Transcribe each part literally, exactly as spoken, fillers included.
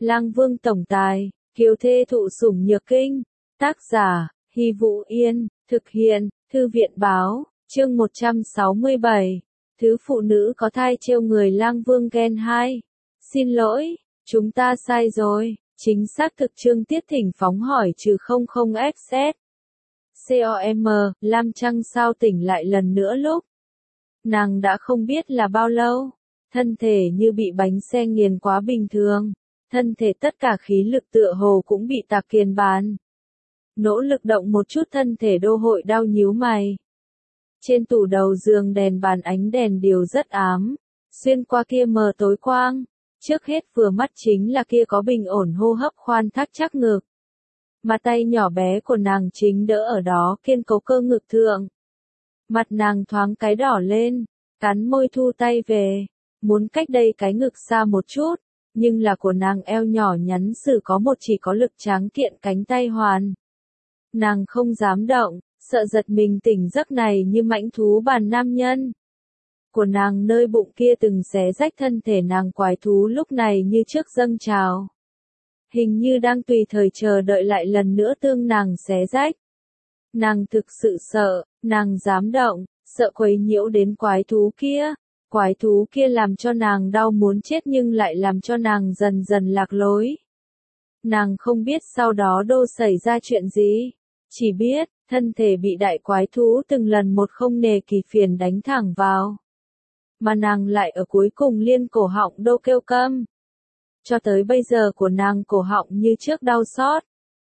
Lang Vương tổng tài, kiều thê thụ sủng nhược kinh. Tác giả, Hy Vũ Yên, thực hiện, Thư viện báo, chương một trăm sáu mươi bảy. Thứ phụ nữ có thai trêu người Lang Vương ghen hai. Xin lỗi, chúng ta sai rồi, chính xác thực chương tiết thỉnh phóng hỏi trừ không không ích ét. com, Lam Trăng sao tỉnh lại lần nữa lúc. Nàng đã không biết là bao lâu, thân thể như bị bánh xe nghiền quá bình thường, thân thể tất cả khí lực tựa hồ cũng bị tạc kiền bàn. Nỗ lực động một chút thân thể đô hội đau nhíu mày. Trên tủ đầu giường đèn bàn ánh đèn điều rất ám, xuyên qua kia mờ tối quang, trước hết vừa mắt chính là kia có bình ổn hô hấp khoan thắt chắc ngực. Mà tay nhỏ bé của nàng chính đỡ ở đó kiên cố cơ ngực thượng. Mặt nàng thoáng cái đỏ lên, cắn môi thu tay về, muốn cách đây cái ngực xa một chút, nhưng là của nàng eo nhỏ nhắn sử có một chỉ có lực tráng kiện cánh tay hoàn. Nàng không dám động, sợ giật mình tỉnh giấc này như mãnh thú bàn nam nhân. Của nàng nơi bụng kia từng xé rách thân thể nàng quái thú lúc này như trước dâng trào. Hình như đang tùy thời chờ đợi lại lần nữa tương nàng xé rách. Nàng thực sự sợ, nàng dám động, sợ quấy nhiễu đến quái thú kia. Quái thú kia làm cho nàng đau muốn chết nhưng lại làm cho nàng dần dần lạc lối. Nàng không biết sau đó đô xảy ra chuyện gì, chỉ biết, thân thể bị đại quái thú từng lần một không nề kỳ phiền đánh thẳng vào. Mà nàng lại ở cuối cùng liên cổ họng đô kêu câm. Cho tới bây giờ của nàng cổ họng như trước đau xót.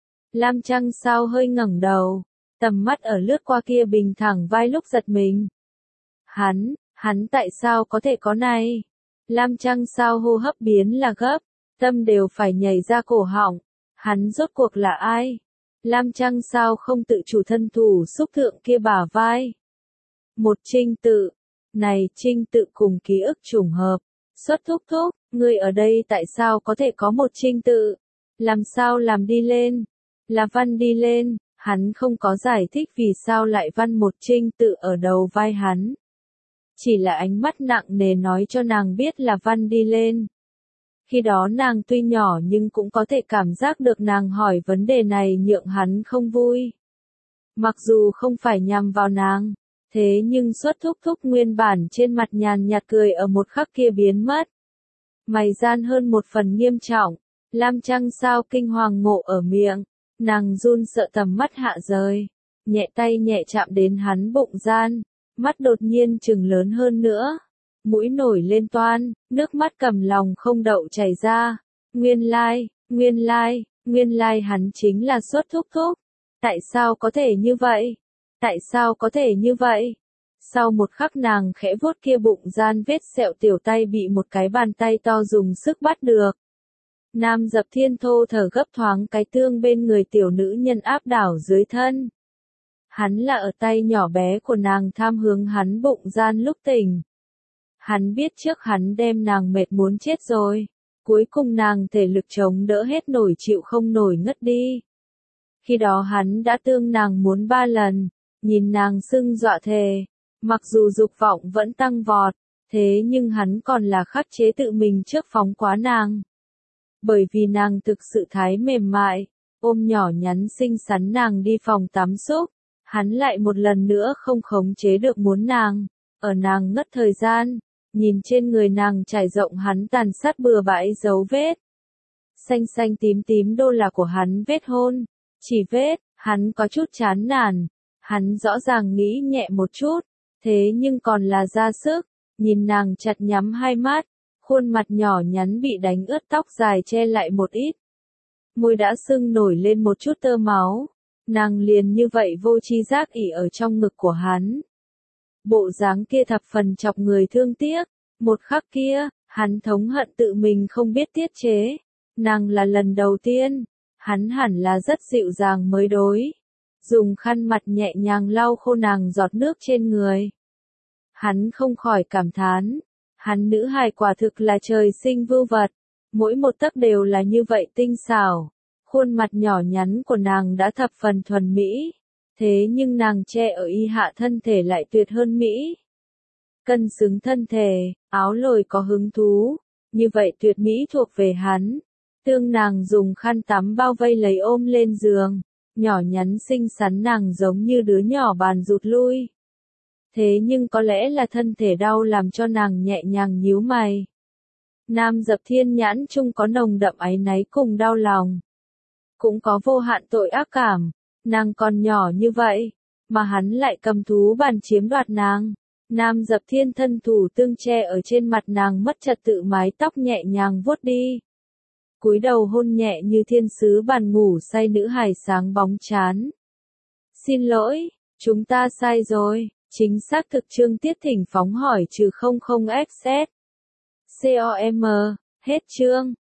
Lam Trăng sao hơi ngẩng đầu, tầm mắt ở lướt qua kia bình thẳng vai lúc giật mình. Hắn, hắn tại sao có thể có này? Lam Trăng sao hô hấp biến là gấp, tâm đều phải nhảy ra cổ họng. Hắn rốt cuộc là ai? Lam Trăng sao không tự chủ thân thủ xúc thượng kia bả vai? Một trinh tự. Này trinh tự cùng ký ức trùng hợp. Xuất thúc thúc, ngươi ở đây tại sao có thể có một trinh tự? Làm sao làm đi lên? Là văn đi lên, hắn không có giải thích vì sao lại văn một trinh tự ở đầu vai hắn. Chỉ là ánh mắt nặng nề nói cho nàng biết là văn đi lên. Khi đó nàng tuy nhỏ nhưng cũng có thể cảm giác được nàng hỏi vấn đề này nhượng hắn không vui. Mặc dù không phải nhằm vào nàng, thế nhưng xuất thúc thúc nguyên bản trên mặt nhàn nhạt cười ở một khắc kia biến mất. Mày gian hơn một phần nghiêm trọng, Lam Trăng sao kinh hoàng ngộ ở miệng, nàng run sợ tầm mắt hạ rời, nhẹ tay nhẹ chạm đến hắn bụng gian, mắt đột nhiên trừng lớn hơn nữa. Mũi nổi lên toan, nước mắt cầm lòng không đậu chảy ra. Nguyên lai, nguyên lai, nguyên lai hắn chính là xuất thúc thúc. Tại sao có thể như vậy? Tại sao có thể như vậy? Sau một khắc nàng khẽ vuốt kia bụng gian vết sẹo tiểu tay bị một cái bàn tay to dùng sức bắt được. Nam Dập Thiên thô thở gấp thoáng cái tương bên người tiểu nữ nhân áp đảo dưới thân. Hắn là ở tay nhỏ bé của nàng tham hướng hắn bụng gian lúc tỉnh. Hắn biết trước hắn đem nàng mệt muốn chết rồi. Cuối cùng nàng thể lực chống đỡ hết nổi chịu không nổi ngất đi. Khi đó hắn đã tương nàng muốn ba lần, nhìn nàng sưng dọa thề. Mặc dù dục vọng vẫn tăng vọt, thế nhưng hắn còn là khắc chế tự mình trước phóng quá nàng. Bởi vì nàng thực sự thái mềm mại, ôm nhỏ nhắn xinh xắn nàng đi phòng tắm xúc. Hắn lại một lần nữa không khống chế được muốn nàng, ở nàng ngất thời gian. Nhìn trên người nàng trải rộng hắn tàn sát bừa bãi dấu vết. Xanh xanh tím tím đô là của hắn vết hôn. Chỉ vết, hắn có chút chán nản. Hắn rõ ràng nghĩ nhẹ một chút. Thế nhưng còn là ra sức. Nhìn nàng chặt nhắm hai mắt. Khuôn mặt nhỏ nhắn bị đánh ướt tóc dài che lại một ít. Môi đã sưng nổi lên một chút tơ máu. Nàng liền như vậy vô tri giác ỉ ở trong ngực của hắn. Bộ dáng kia thập phần chọc người thương tiếc, một khắc kia, hắn thống hận tự mình không biết tiết chế, nàng là lần đầu tiên, hắn hẳn là rất dịu dàng mới đối, dùng khăn mặt nhẹ nhàng lau khô nàng giọt nước trên người. Hắn không khỏi cảm thán, hắn nữ hài quả thực là trời sinh vưu vật, mỗi một tấc đều là như vậy tinh xảo, khuôn mặt nhỏ nhắn của nàng đã thập phần thuần mỹ. Thế nhưng nàng che ở y hạ thân thể lại tuyệt hơn Mỹ. Cân xứng thân thể, áo lồi có hứng thú, như vậy tuyệt mỹ thuộc về hắn. Tương nàng dùng khăn tắm bao vây lấy ôm lên giường, nhỏ nhắn xinh xắn nàng giống như đứa nhỏ bàn rụt lui. Thế nhưng có lẽ là thân thể đau làm cho nàng nhẹ nhàng nhíu mày. Nam Dập Thiên nhãn chung có nồng đậm áy náy cùng đau lòng. Cũng có vô hạn tội ác cảm, nàng còn nhỏ như vậy, mà hắn lại cầm thú bàn chiếm đoạt nàng. Nam Dập Thiên thân thủ tương che ở trên mặt nàng mất trật tự mái tóc nhẹ nhàng vuốt đi. Cúi đầu hôn nhẹ như thiên sứ bàn ngủ say nữ hài sáng bóng chán. Xin lỗi, chúng ta sai rồi, chính xác thực Trương Tiết Thỉnh phóng hỏi trừ không không xs. com, hết chương.